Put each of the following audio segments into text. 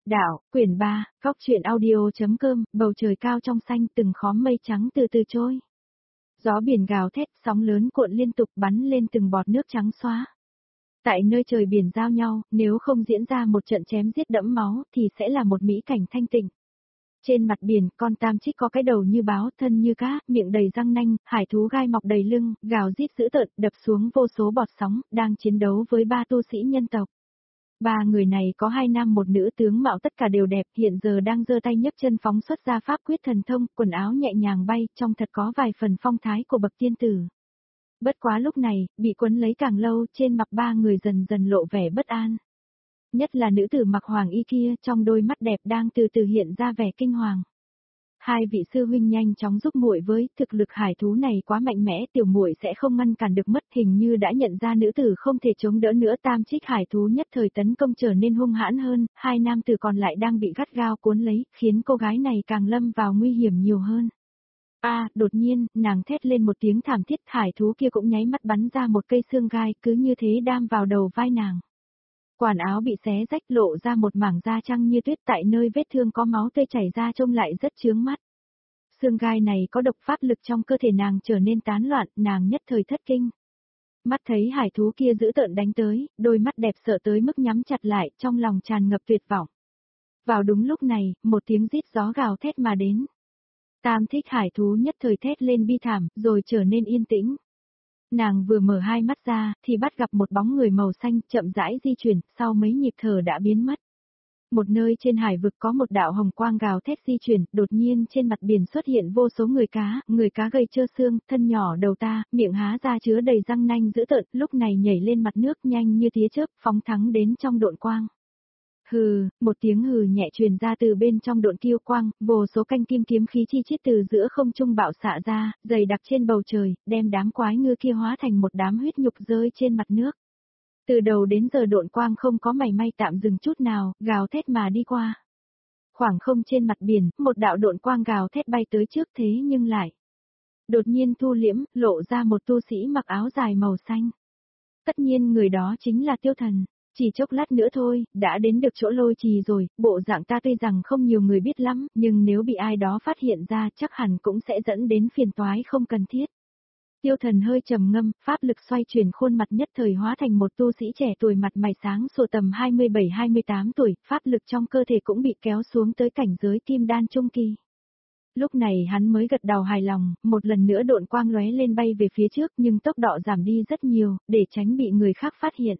Đạo, quyển 3, góc truyện audio.com, bầu trời cao trong xanh từng khóm mây trắng từ từ trôi. Gió biển gào thét, sóng lớn cuộn liên tục bắn lên từng bọt nước trắng xóa. Tại nơi trời biển giao nhau, nếu không diễn ra một trận chém giết đẫm máu thì sẽ là một mỹ cảnh thanh tịnh. Trên mặt biển, con tam trích có cái đầu như báo, thân như cá, miệng đầy răng nanh, hải thú gai mọc đầy lưng, gào rít dữ tợn, đập xuống vô số bọt sóng, đang chiến đấu với 3 tu sĩ nhân tộc. 3 người này có 2 nam một nữ, tướng mạo tất cả đều đẹp, hiện giờ đang giơ tay nhấc chân phóng xuất ra pháp quyết thần thông, quần áo nhẹ nhàng bay, trông thật có vài phần phong thái của bậc tiên tử. Bất quá lúc này, bị quấn lấy càng lâu, trên mặt 3 người dần dần lộ vẻ bất an. Nhất là nữ tử mặc hoàng y kia, trong đôi mắt đẹp đang từ từ hiện ra vẻ kinh hoàng. 2 vị sư huynh nhanh chóng giúp muội với, thực lực hải thú này quá mạnh mẽ, tiểu muội sẽ không ngăn cản được mất, hình như đã nhận ra nữ tử không thể chống đỡ nữa. Tam trích hải thú nhất thời tấn công trở nên hung hãn hơn, 2 nam tử còn lại đang bị gắt gao cuốn lấy, khiến cô gái này càng lâm vào nguy hiểm nhiều hơn. Đột nhiên, nàng thét lên một tiếng thảm thiết, hải thú kia cũng nháy mắt bắn ra một cây xương gai, cứ như thế đam vào đầu vai nàng. Quần áo bị xé rách lộ ra một mảng da trắng như tuyết, tại nơi vết thương có máu tươi chảy ra trông lại rất chướng mắt. Xương gai này có độc, pháp lực trong cơ thể nàng trở nên tán loạn, nàng nhất thời thất kinh. Mắt thấy hải thú kia dữ tợn đánh tới, đôi mắt đẹp sợ tới mức nhắm chặt lại, trong lòng tràn ngập tuyệt vọng. Vào đúng lúc này, một tiếng rít gió gào thét mà đến. Tam thích hải thú nhất thời thét lên bi thảm, rồi trở nên yên tĩnh. Nàng vừa mở 2 mắt ra, thì bắt gặp một bóng người màu xanh chậm rãi di chuyển, sau mấy nhịp thở đã biến mất. Một nơi trên hải vực có một đạo hồng quang gào thét di chuyển, đột nhiên trên mặt biển xuất hiện vô số người cá gầy trơ xương, thân nhỏ đầu ta, miệng há ra chứa đầy răng nanh dữ tợn, lúc này nhảy lên mặt nước nhanh như tia chớp, phóng thẳng đến trong độn quang. Hừ, một tiếng hừ nhẹ truyền ra từ bên trong độn kiêu quang, vô số canh kim kiếm khí chi chít từ giữa không trung bạo xạ ra, dày đặc trên bầu trời, đem đám quái ngư kia hóa thành một đám huyết nhục rơi trên mặt nước. Từ đầu đến giờ độn quang không có mảy may tạm dừng chút nào, gào thét mà đi qua. Khoảng không trên mặt biển, một đạo độn quang gào thét bay tới trước, thế nhưng lại đột nhiên thu liễm, lộ ra một tu sĩ mặc áo dài màu xanh. Tất nhiên người đó chính là Tiêu Thần. Chỉ chốc lát nữa thôi, đã đến được chỗ lôi trì rồi, bộ dạng ta tuy rằng không nhiều người biết lắm, nhưng nếu bị ai đó phát hiện ra chắc hẳn cũng sẽ dẫn đến phiền toái không cần thiết. Tiêu Thần hơi trầm ngâm, pháp lực xoay chuyển, khuôn mặt nhất thời hóa thành một tu sĩ trẻ tuổi mặt mày sáng sủa tầm 27-28 tuổi, pháp lực trong cơ thể cũng bị kéo xuống tới cảnh giới kim đan trung kỳ. Lúc này hắn mới gật đầu hài lòng, một lần nữa độn quang lóe lên bay về phía trước, nhưng tốc độ giảm đi rất nhiều, để tránh bị người khác phát hiện.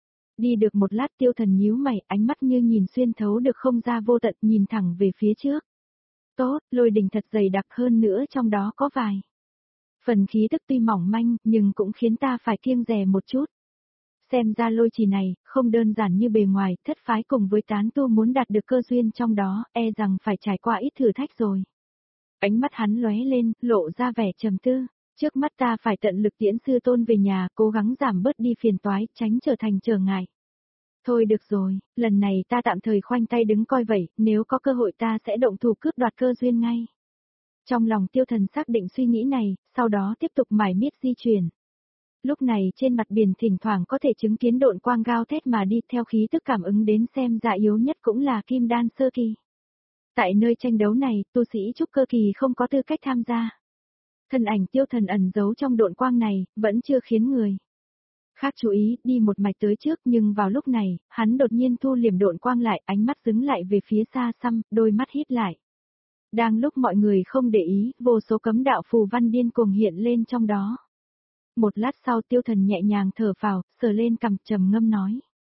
Đi được một lát Tiêu Thần nhíu mày, ánh mắt như nhìn xuyên thấu được không ra vô tận, nhìn thẳng về phía trước. Tốt, lôi đình thật dày đặc, hơn nữa trong đó có vài phần khí tức tuy mỏng manh, nhưng cũng khiến ta phải kiêng dè một chút. Xem ra lôi trì này, không đơn giản như bề ngoài, thất phái cùng với tán tu muốn đạt được cơ duyên trong đó, e rằng phải trải qua ít thử thách rồi. Ánh mắt hắn lóe lên, lộ ra vẻ trầm tư. Trước mắt ta phải tận lực tiễn sư tôn về nhà, cố gắng giảm bớt đi phiền toái, tránh trở thành trở ngại. Thôi được rồi, lần này ta tạm thời khoanh tay đứng coi vậy, nếu có cơ hội ta sẽ động thủ cướp đoạt cơ duyên ngay. Trong lòng Tiêu Thần xác định suy nghĩ này, sau đó tiếp tục mải miết di chuyển. Lúc này trên mặt biển thỉnh thoảng có thể chứng kiến độn quang gào thét mà đi, theo khí tức cảm ứng đến xem ra yếu nhất cũng là kim đan sơ kỳ. Tại nơi tranh đấu này, tu sĩ trúc cơ kỳ không có tư cách tham gia. Thân ảnh Tiêu Thần ẩn giấu trong độn quang này, vẫn chưa khiến người khác chú ý, đi một mạch tới trước, nhưng vào lúc này, hắn đột nhiên thu liềm độn quang lại, ánh mắt dứng lại về phía xa xăm, đôi mắt híp lại. Đang lúc mọi người không để ý, vô số cấm đạo phù văn điên cuồng hiện lên trong đó. Một lát sau Tiêu Thần nhẹ nhàng thở phào, sờ lên cằm, trầm ngâm nói.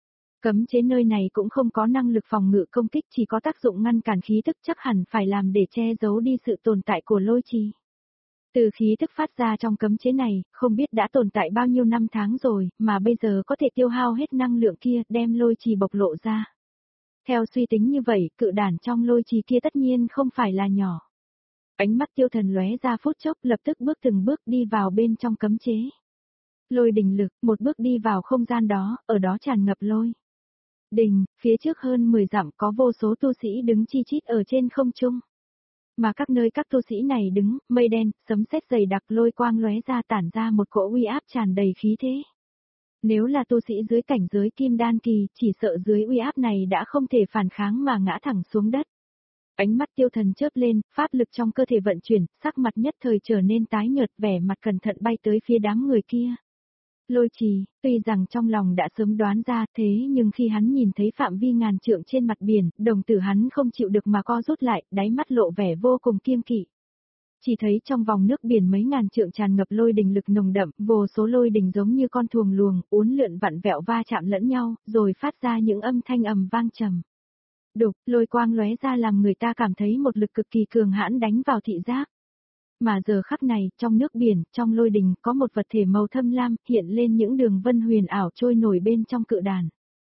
Cấm chế nơi này cũng không có năng lực phòng ngự công kích, chỉ có tác dụng ngăn cản khí tức, chắc hẳn phải làm để che giấu đi sự tồn tại của lôi trì. Từ khí thức phát ra trong cấm chế này, không biết đã tồn tại bao nhiêu năm tháng rồi, mà bây giờ có thể tiêu hao hết năng lượng kia, đem lôi trì bộc lộ ra. Theo suy tính như vậy, cự đản trong lôi trì kia tất nhiên không phải là nhỏ. Ánh mắt Tiêu Thần lóe ra phút chốc, lập tức bước từng bước đi vào bên trong cấm chế. Lôi đình lực, một bước đi vào không gian đó, ở đó tràn ngập lôi đình, phía trước hơn 10 dặm có vô số tu sĩ đứng chi chít ở trên không trung. Mà các nơi các tu sĩ này đứng, mây đen, sấm sét dày đặc, lôi quang lóe ra, tản ra một cỗ uy áp tràn đầy khí thế. Nếu là tu sĩ dưới cảnh giới kim đan kỳ, chỉ sợ dưới uy áp này đã không thể phản kháng mà ngã thẳng xuống đất. Ánh mắt Tiêu Thần chớp lên, pháp lực trong cơ thể vận chuyển, sắc mặt nhất thời trở nên tái nhợt, vẻ mặt cẩn thận bay tới phía đám người kia. Lôi Trì, tuy rằng trong lòng đã sớm đoán ra thế nhưng khi hắn nhìn thấy phạm vi ngàn trượng trên mặt biển, đồng tử hắn không chịu được mà co rút lại, đáy mắt lộ vẻ vô cùng kiêng kỵ. Chỉ thấy trong vòng nước biển mấy ngàn trượng tràn ngập lôi đình lực nồng đậm, vô số lôi đình giống như con thuồng luồng, uốn lượn vặn vẹo va chạm lẫn nhau, rồi phát ra những âm thanh ầm vang trầm. Đục, lôi quang lóe ra làm người ta cảm thấy một lực cực kỳ cường hãn đánh vào thị giác. Mà giờ khắc này, trong nước biển, trong lôi đình, có một vật thể màu thâm lam, hiện lên những đường vân huyền ảo trôi nổi bên trong cự đàn.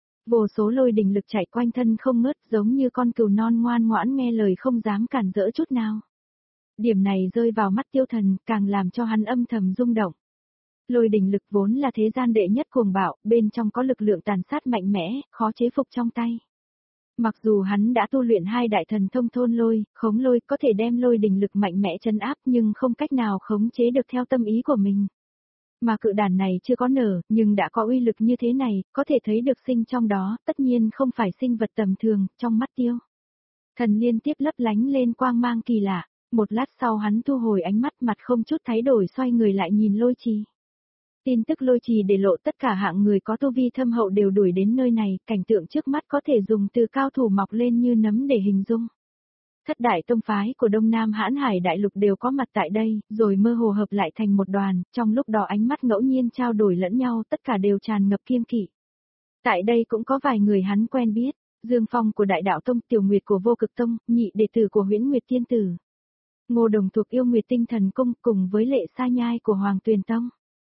Vô số lôi đình lực chảy quanh thân không ngớt, giống như con cừu non ngoan ngoãn nghe lời không dám cản rỡ chút nào. Điểm này rơi vào mắt Tiêu Thần, càng làm cho hắn âm thầm rung động. Lôi đình lực vốn là thế gian đệ nhất cuồng bạo, bên trong có lực lượng tàn sát mạnh mẽ, khó chế phục trong tay. Mặc dù hắn đã tu luyện hai đại thần thông thôn lôi, khống lôi có thể đem lôi đình lực mạnh mẽ trấn áp nhưng không cách nào khống chế được theo tâm ý của mình. Mà cự đàn này chưa có nở, nhưng đã có uy lực như thế này, có thể thấy được sinh trong đó, tất nhiên không phải sinh vật tầm thường, trong mắt Tiêu Thần liên tiếp lấp lánh lên quang mang kỳ lạ. Một lát sau hắn thu hồi ánh mắt, mặt không chút thay đổi, xoay người lại nhìn Lôi Trì. Tin tức Lôi Trì để lộ tất cả hạng người có tu vi thâm hậu đều đuổi đến nơi này, cảnh tượng trước mắt có thể dùng từ cao thủ mọc lên như nấm để hình dung. Thất đại tông phái của Đông Nam Hãn Hải Đại Lục đều có mặt tại đây, rồi mơ hồ hợp lại thành một đoàn, trong lúc đó ánh mắt ngẫu nhiên trao đổi lẫn nhau, tất cả đều tràn ngập kiêng kỵ. Tại đây cũng có vài người hắn quen biết, Dương Phong của Đại Đạo Tông, Tiểu Nguyệt của Vô Cực Tông, nhị đệ tử của Huyễn Nguyệt Tiên Tử. Ngô Đồng thuộc Yêu Nguyệt Tinh Thần Cung cùng với Lệ Sa Nhai của Hoàng Tuyền Tông.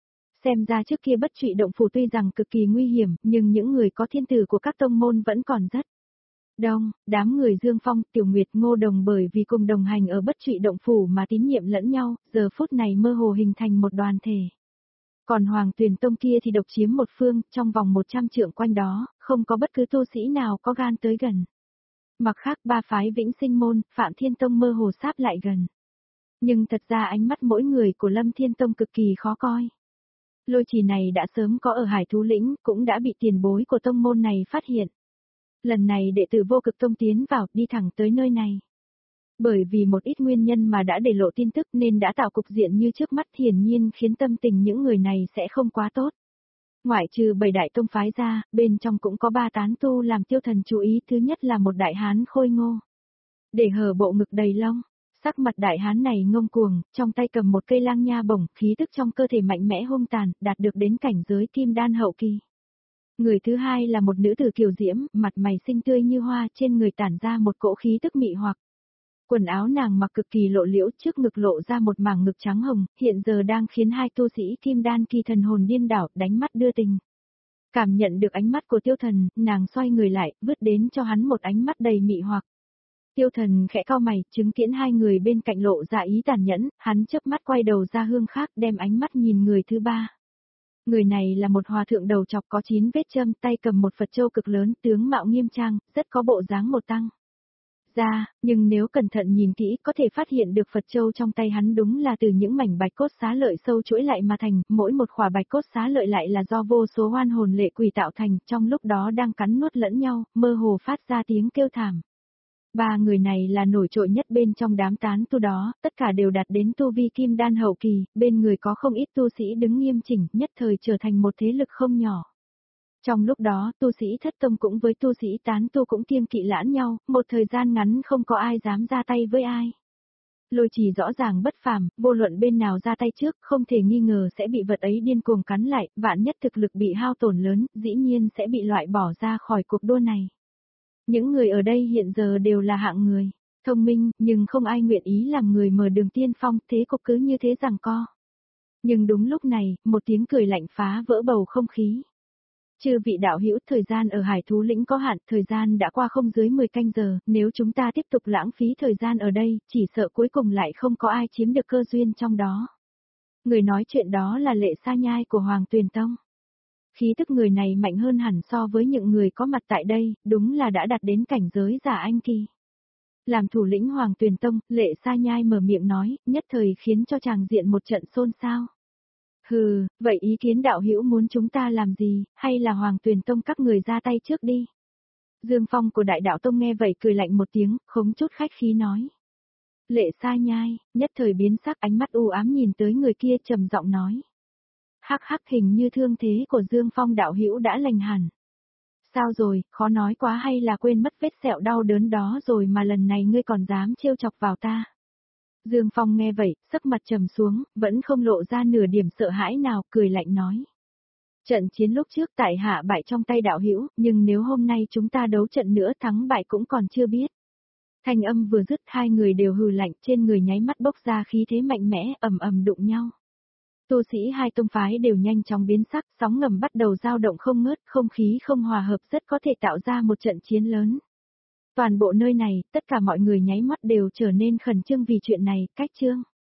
Xem ra trước kia Bất Trụy Động Phủ tuy rằng cực kỳ nguy hiểm, nhưng những người có thiên tử của các tông môn vẫn còn rất đông. Đám người Dương Phong, Tiểu Nguyệt, Ngô Đồng bởi vì cùng đồng hành ở Bất Trụy Động Phủ mà tín nhiệm lẫn nhau, giờ phút này mơ hồ hình thành một đoàn thể. Còn Hoàng Tuyền Tông kia thì độc chiếm một phương, trong vòng 100 trượng quanh đó, không có bất cứ tu sĩ nào có gan tới gần. Mặc khác ba phái Vĩnh Sinh Môn, Phạm Thiên Tông mơ hồ sáp lại gần. Nhưng thật ra ánh mắt mỗi người của Lâm Thiên Tông cực kỳ khó coi. Lôi Trì này đã sớm có ở Hải Thú Lĩnh, cũng đã bị tiền bối của tông môn này phát hiện. Lần này đệ tử Vô Cực Tông tiến vào, đi thẳng tới nơi này. Bởi vì một ít nguyên nhân mà đã để lộ tin tức nên đã tạo cục diện như trước mắt, hiển nhiên khiến tâm tình những người này sẽ không quá tốt. Ngoại trừ 7 đại tông phái ra, bên trong cũng có 3 tán tu làm Tiêu Thần chú ý, thứ nhất là một đại hán khôi ngô. Để hở bộ ngực đầy lông, sắc mặt đại hán này ngông cuồng, trong tay cầm một cây lang nha bổng, khí tức trong cơ thể mạnh mẽ hung tàn, đạt được đến cảnh giới kim đan hậu kỳ. Người thứ hai là một nữ tử kiều diễm, mặt mày xinh tươi như hoa, trên người tản ra một cỗ khí tức mị hoặc. Quần áo nàng mặc cực kỳ lộ liễu, trước ngực lộ ra một mảng ngực trắng hồng, hiện giờ đang khiến hai tu sĩ kim đan kỳ thần hồn điên đảo, đánh mắt đưa tình. Cảm nhận được ánh mắt của Tiêu Thần, nàng xoay người lại, vứt đến cho hắn một ánh mắt đầy mị hoặc. Tiêu Thần khẽ cau mày, chứng kiến hai người bên cạnh lộ ra ý tàn nhẫn, hắn chớp mắt quay đầu ra hướng khác, đem ánh mắt nhìn người thứ ba. Người này là một hòa thượng đầu chọc có 9 vết châm, tay cầm một Phật châu cực lớn, tướng mạo nghiêm trang, rất có bộ dáng một tăng ra, nhưng nếu cẩn thận nhìn kỹ có thể phát hiện được Phật châu trong tay hắn đúng là từ những mảnh bạch cốt xá lợi sâu chuỗi lại mà thành, mỗi một khỏa bạch cốt xá lợi lại là do vô số oan hồn lệ quỷ tạo thành, trong lúc đó đang cắn nuốt lẫn nhau, mơ hồ phát ra tiếng kêu thảm. Ba người này là nổi trội nhất bên trong đám tán tu đó, tất cả đều đạt đến tu vi kim đan hậu kỳ, bên người có không ít tu sĩ đứng nghiêm chỉnh, nhất thời trở thành một thế lực không nhỏ. Trong lúc đó, tu sĩ thất tông cũng với tu sĩ tán tu cũng kiêng kỵ lẫn nhau, một thời gian ngắn không có ai dám ra tay với ai. Lôi Trì rõ ràng bất phàm, vô luận bên nào ra tay trước, không thể nghi ngờ sẽ bị vật ấy điên cuồng cắn lại, vạn nhất thực lực bị hao tổn lớn, dĩ nhiên sẽ bị loại bỏ ra khỏi cuộc đua này. Những người ở đây hiện giờ đều là hạng người thông minh, nhưng không ai nguyện ý làm người mở đường tiên phong, thế cục cứ như thế giằng co. Nhưng đúng lúc này, một tiếng cười lạnh phá vỡ bầu không khí. Chư vị đạo hữu, thời gian ở Hải Thú Lĩnh có hạn, thời gian đã qua không dưới 10 canh giờ, nếu chúng ta tiếp tục lãng phí thời gian ở đây, chỉ sợ cuối cùng lại không có ai chiếm được cơ duyên trong đó. Người nói chuyện đó là Lệ Sa Nhai của Hoàng Tuyền Tông. Khí tức người này mạnh hơn hẳn so với những người có mặt tại đây, đúng là đã đạt đến cảnh giới giả anh kỳ. Làm thủ lĩnh Hoàng Tuyền Tông, Lệ Sa Nhai mở miệng nói, nhất thời khiến cho chàng diện một trận xôn xao. Hừ, vậy ý kiến đạo hữu muốn chúng ta làm gì, hay là Hoàng Tuyền Tông các người ra tay trước đi. Dương Phong của Đại Đạo Tông nghe vậy cười lạnh một tiếng, không chút khách khí nói. Lệ Sa Nhai, nhất thời biến sắc, ánh mắt u ám nhìn tới người kia trầm giọng nói. Hắc hắc, hình như thương thế của Dương Phong đạo hữu đã lành hẳn. Sao rồi, khó nói quá hay là quên mất vết sẹo đau đớn đó rồi mà lần này ngươi còn dám trêu chọc vào ta. Dương Phong nghe vậy, sắc mặt trầm xuống, vẫn không lộ ra nửa điểm sợ hãi nào, cười lạnh nói. Trận chiến lúc trước tại hạ bại trong tay đạo hữu, nhưng nếu hôm nay chúng ta đấu trận nữa thắng bại cũng còn chưa biết. Thanh âm vừa dứt, hai người đều hừ lạnh, trên người nháy mắt bốc ra khí thế mạnh mẽ, ầm ầm đụng nhau. Tu sĩ hai tông phái đều nhanh chóng biến sắc, sóng ngầm bắt đầu dao động không ngớt, không khí không hòa hợp rất có thể tạo ra một trận chiến lớn. Toàn bộ nơi này, tất cả mọi người nháy mắt đều trở nên khẩn trương vì chuyện này, cách trương.